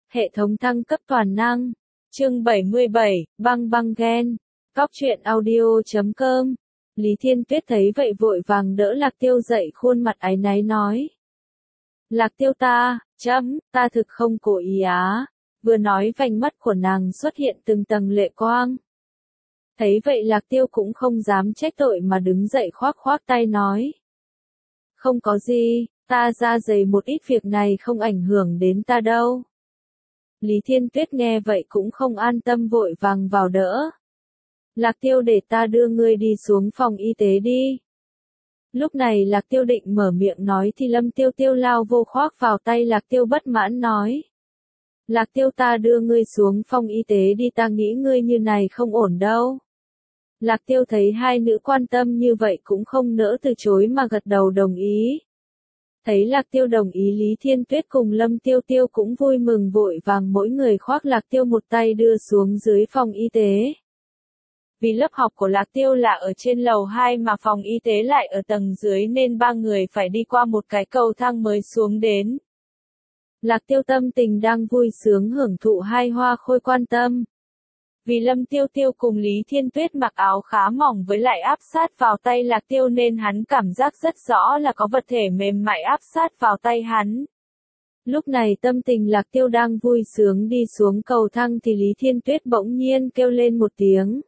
Hệ thống thăng cấp toàn năng. Chương 77, băng băng gen. Cóc truyện audio.com. Lý Thiên Tuyết thấy vậy vội vàng đỡ Lạc Tiêu dậy, khuôn mặt áy náy nói. Lạc Tiêu ta thực không cố ý á. Vừa nói vành mắt của nàng xuất hiện từng tầng lệ quang. Thấy vậy Lạc Tiêu cũng không dám trách tội mà đứng dậy khoác khoác tay nói. Không có gì, ta ra dày một ít, việc này không ảnh hưởng đến ta đâu. Lý Thiên Tuyết nghe vậy cũng không an tâm, vội vàng vào đỡ. Lạc Tiêu, để ta đưa ngươi đi xuống phòng y tế đi. Lúc này Lạc Tiêu định mở miệng nói thì Lâm Tiêu Tiêu lao vô khoác vào tay Lạc Tiêu, bất mãn nói. Lạc Tiêu, ta đưa ngươi xuống phòng y tế đi, ta nghĩ ngươi như này không ổn đâu. Lạc Tiêu thấy hai nữ quan tâm như vậy cũng không nỡ từ chối mà gật đầu đồng ý. Thấy Lạc Tiêu đồng ý, Lý Thiên Tuyết cùng Lâm Tiêu Tiêu cũng vui mừng, vội vàng mỗi người khoác Lạc Tiêu một tay đưa xuống dưới phòng y tế. Vì lớp học của Lạc Tiêu là ở trên lầu 2 mà phòng y tế lại ở tầng dưới nên ba người phải đi qua một cái cầu thang mới xuống đến. Lạc Tiêu tâm tình đang vui sướng hưởng thụ hai hoa khôi quan tâm. Vì Lâm Tiêu Tiêu cùng Lý Thiên Tuyết mặc áo khá mỏng với lại áp sát vào tay Lạc Tiêu nên hắn cảm giác rất rõ là có vật thể mềm mại áp sát vào tay hắn. Lúc này tâm tình Lạc Tiêu đang vui sướng đi xuống cầu thang thì Lý Thiên Tuyết bỗng nhiên kêu lên một tiếng.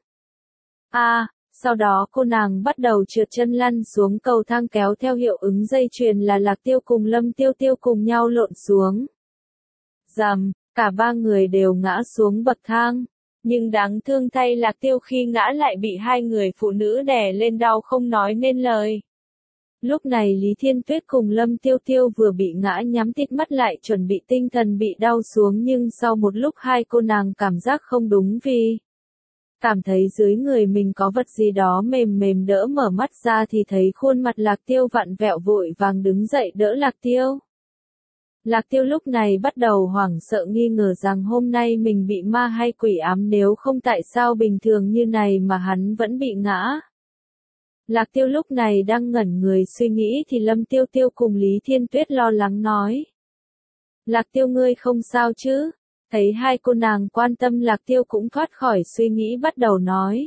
Sau đó cô nàng bắt đầu trượt chân lăn xuống cầu thang, kéo theo hiệu ứng dây chuyền là Lạc Tiêu cùng Lâm Tiêu Tiêu cùng nhau lộn xuống. Rầm, cả ba người đều ngã xuống bậc thang. Nhưng đáng thương thay, Lạc Tiêu khi ngã lại bị hai người phụ nữ đè lên, đau không nói nên lời. Lúc này Lý Thiên Tuyết cùng Lâm Tiêu Tiêu vừa bị ngã nhắm tít mắt lại chuẩn bị tinh thần bị đau xuống, nhưng sau một lúc hai cô nàng cảm giác không đúng, vì cảm thấy dưới người mình có vật gì đó mềm mềm, đỡ mở mắt ra thì thấy khuôn mặt Lạc Tiêu vặn vẹo, vội vàng đứng dậy đỡ Lạc Tiêu. Lạc Tiêu lúc này bắt đầu hoảng sợ, nghi ngờ rằng hôm nay mình bị ma hay quỷ ám, nếu không tại sao bình thường như này mà hắn vẫn bị ngã. Lạc Tiêu lúc này đang ngẩn người suy nghĩ thì Lâm Tiêu Tiêu cùng Lý Thiên Tuyết lo lắng nói. Lạc Tiêu, ngươi không sao chứ? Thấy hai cô nàng quan tâm, Lạc Tiêu cũng thoát khỏi suy nghĩ, bắt đầu nói.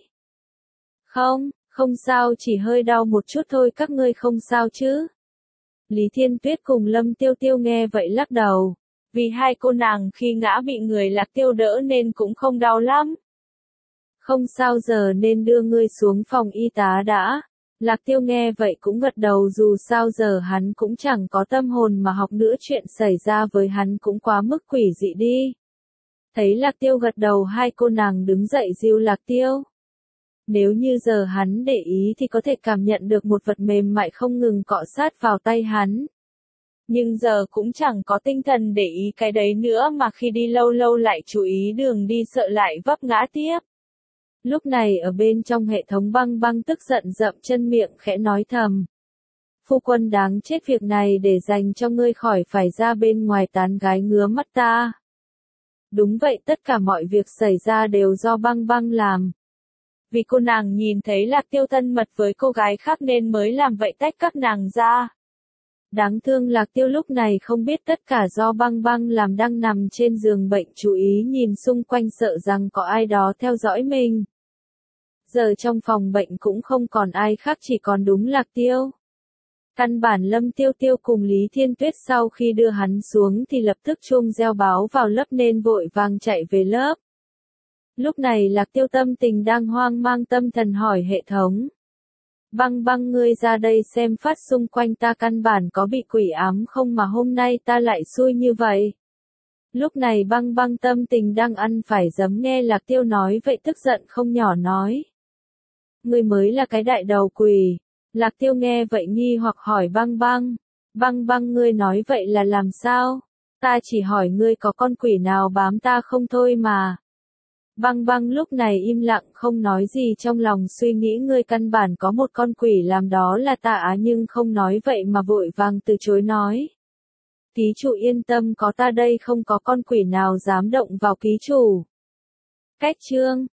Không sao, chỉ hơi đau một chút thôi, các ngươi không sao chứ? Lý Thiên Tuyết cùng Lâm Tiêu Tiêu nghe vậy lắc đầu, vì hai cô nàng khi ngã bị người Lạc Tiêu đỡ nên cũng không đau lắm. Không sao, giờ nên đưa ngươi xuống phòng y tá đã. Lạc Tiêu nghe vậy cũng gật đầu, dù sao giờ hắn cũng chẳng có tâm hồn mà học nữa, chuyện xảy ra với hắn cũng quá mức quỷ dị đi. Thấy Lạc Tiêu gật đầu, hai cô nàng đứng dậy dìu Lạc Tiêu. Nếu như giờ hắn để ý thì có thể cảm nhận được một vật mềm mại không ngừng cọ sát vào tay hắn. Nhưng giờ cũng chẳng có tinh thần để ý cái đấy nữa, mà khi đi lâu lâu lại chú ý đường đi, sợ lại vấp ngã tiếp. Lúc này ở bên trong hệ thống băng băng tức giận dậm chân, miệng khẽ nói thầm. Phu quân đáng chết, việc này để dành cho ngươi, khỏi phải ra bên ngoài tán gái ngứa mắt ta. Đúng vậy, tất cả mọi việc xảy ra đều do băng băng làm. Vì cô nàng nhìn thấy Lạc Tiêu thân mật với cô gái khác nên mới làm vậy, tách các nàng ra. Đáng thương Lạc Tiêu lúc này không biết tất cả do băng băng làm, đang nằm trên giường bệnh chú ý nhìn xung quanh, sợ rằng có ai đó theo dõi mình. Giờ trong phòng bệnh cũng không còn ai khác, chỉ còn đúng Lạc Tiêu. Căn bản Lâm Tiêu Tiêu cùng Lý Thiên Tuyết sau khi đưa hắn xuống thì lập tức chuông reo báo vào lớp nên vội vàng chạy về lớp. Lúc này Lạc Tiêu tâm tình đang hoang mang, tâm thần hỏi hệ thống. Băng băng, ngươi ra đây xem phát xung quanh ta căn bản có bị quỷ ám không mà hôm nay ta lại xui như vậy. Lúc này băng băng tâm tình đang ăn phải giấm, nghe Lạc Tiêu nói vậy tức giận không nhỏ nói. Ngươi mới là cái đại đầu quỷ. Lạc Tiêu nghe vậy nghi hoặc hỏi băng băng. Băng băng, ngươi nói vậy là làm sao? Ta chỉ hỏi ngươi có con quỷ nào bám ta không thôi mà. Băng băng lúc này im lặng không nói gì, trong lòng suy nghĩ ngươi căn bản có một con quỷ làm đó là ta á, nhưng không nói vậy mà vội vàng từ chối nói. Ký chủ yên tâm, có ta đây, không có con quỷ nào dám động vào ký chủ. Cách chương